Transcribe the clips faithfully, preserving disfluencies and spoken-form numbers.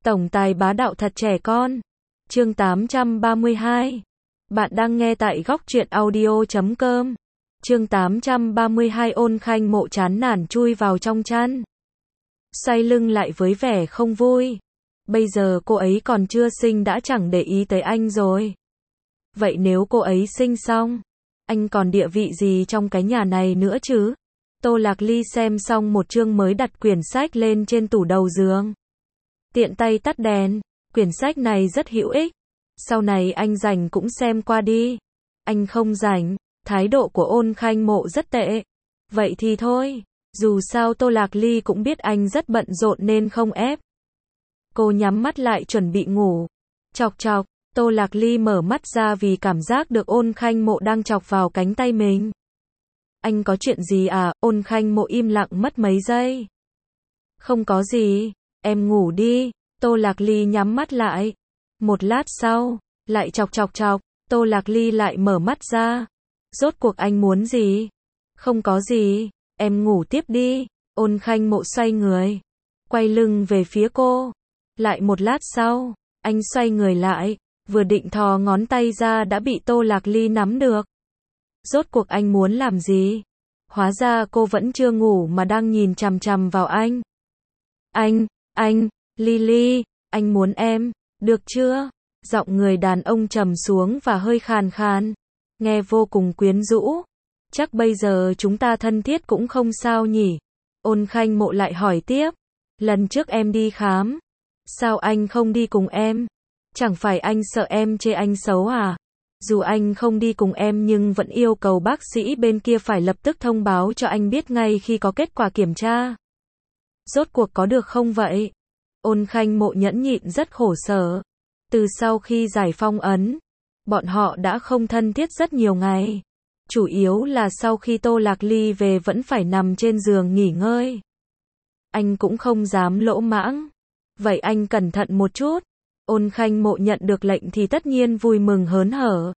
Tổng tài bá đạo thật trẻ con. Chương tám trăm ba mươi hai. Bạn đang nghe tại góc truyện audio chấm com. Chương tám trăm ba mươi hai. Ôn Khanh Mộ chán nản chui vào trong chăn. Xoay lưng lại với vẻ không vui. Bây giờ cô ấy còn chưa sinh đã chẳng để ý tới anh rồi. Vậy nếu cô ấy sinh xong, anh còn địa vị gì trong cái nhà này nữa chứ? Tô Lạc Ly xem xong một chương mới đặt quyển sách lên trên tủ đầu giường. Tiện tay tắt đèn, quyển sách này rất hữu ích. Sau này anh rảnh cũng xem qua đi. Anh không rảnh, thái độ của Ôn Khanh Mộ rất tệ. Vậy thì thôi, dù sao Tô Lạc Ly cũng biết anh rất bận rộn nên không ép. Cô nhắm mắt lại chuẩn bị ngủ. Chọc chọc, Tô Lạc Ly mở mắt ra vì cảm giác được Ôn Khanh Mộ đang chọc vào cánh tay mình. Anh có chuyện gì à? Ôn Khanh Mộ im lặng mất mấy giây. Không có gì, em ngủ đi. Tô Lạc Ly nhắm mắt lại. Một lát sau, lại chọc chọc chọc, Tô Lạc Ly lại mở mắt ra. Rốt cuộc anh muốn gì? Không có gì, em ngủ tiếp đi. Ôn Khanh Mộ xoay người, quay lưng về phía cô. Lại một lát sau, anh xoay người lại, vừa định thò ngón tay ra đã bị Tô Lạc Ly nắm được. Rốt cuộc anh muốn làm gì? Hóa ra cô vẫn chưa ngủ mà đang nhìn chằm chằm vào anh. Anh, anh, Lily, anh muốn em, được chưa? Giọng người đàn ông trầm xuống và hơi khàn khàn, nghe vô cùng quyến rũ. Chắc bây giờ chúng ta thân thiết cũng không sao nhỉ? Ôn Khanh Mộ lại hỏi tiếp. Lần trước em đi khám, sao anh không đi cùng em? Chẳng phải anh sợ em chê anh xấu à? Dù anh không đi cùng em nhưng vẫn yêu cầu bác sĩ bên kia phải lập tức thông báo cho anh biết ngay khi có kết quả kiểm tra. Rốt cuộc có được không vậy? Ôn Khanh Mộ nhẫn nhịn rất khổ sở. Từ sau khi giải phong ấn, bọn họ đã không thân thiết rất nhiều ngày. Chủ yếu là sau khi Tô Lạc Ly về vẫn phải nằm trên giường nghỉ ngơi. Anh cũng không dám lỗ mãng. Vậy anh cẩn thận một chút. Ôn Khanh Mộ nhận được lệnh thì tất nhiên vui mừng hớn hở.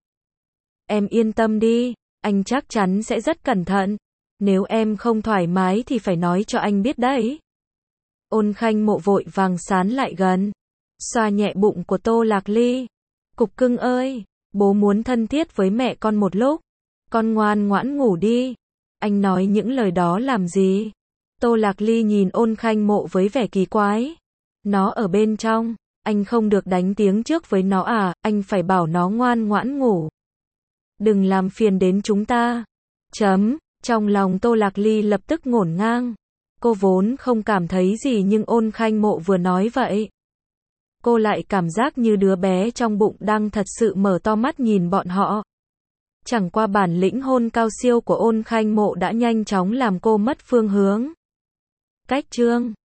Em yên tâm đi, anh chắc chắn sẽ rất cẩn thận. Nếu em không thoải mái thì phải nói cho anh biết đấy. Ôn Khanh Mộ vội vàng sán lại gần, xoa nhẹ bụng của Tô Lạc Ly. Cục cưng ơi, bố muốn thân thiết với mẹ con một lúc. Con ngoan ngoãn ngủ đi. Anh nói những lời đó làm gì? Tô Lạc Ly nhìn Ôn Khanh Mộ với vẻ kỳ quái. Nó ở bên trong, anh không được đánh tiếng trước với nó à? Anh phải bảo nó ngoan ngoãn ngủ. Đừng làm phiền đến chúng ta. Chấm, trong lòng Tô Lạc Ly lập tức ngổn ngang. Cô vốn không cảm thấy gì nhưng Ôn Khanh Mộ vừa nói vậy, cô lại cảm giác như đứa bé trong bụng đang thật sự mở to mắt nhìn bọn họ. Chẳng qua bản lĩnh hôn cao siêu của Ôn Khanh Mộ đã nhanh chóng làm cô mất phương hướng. Cách chương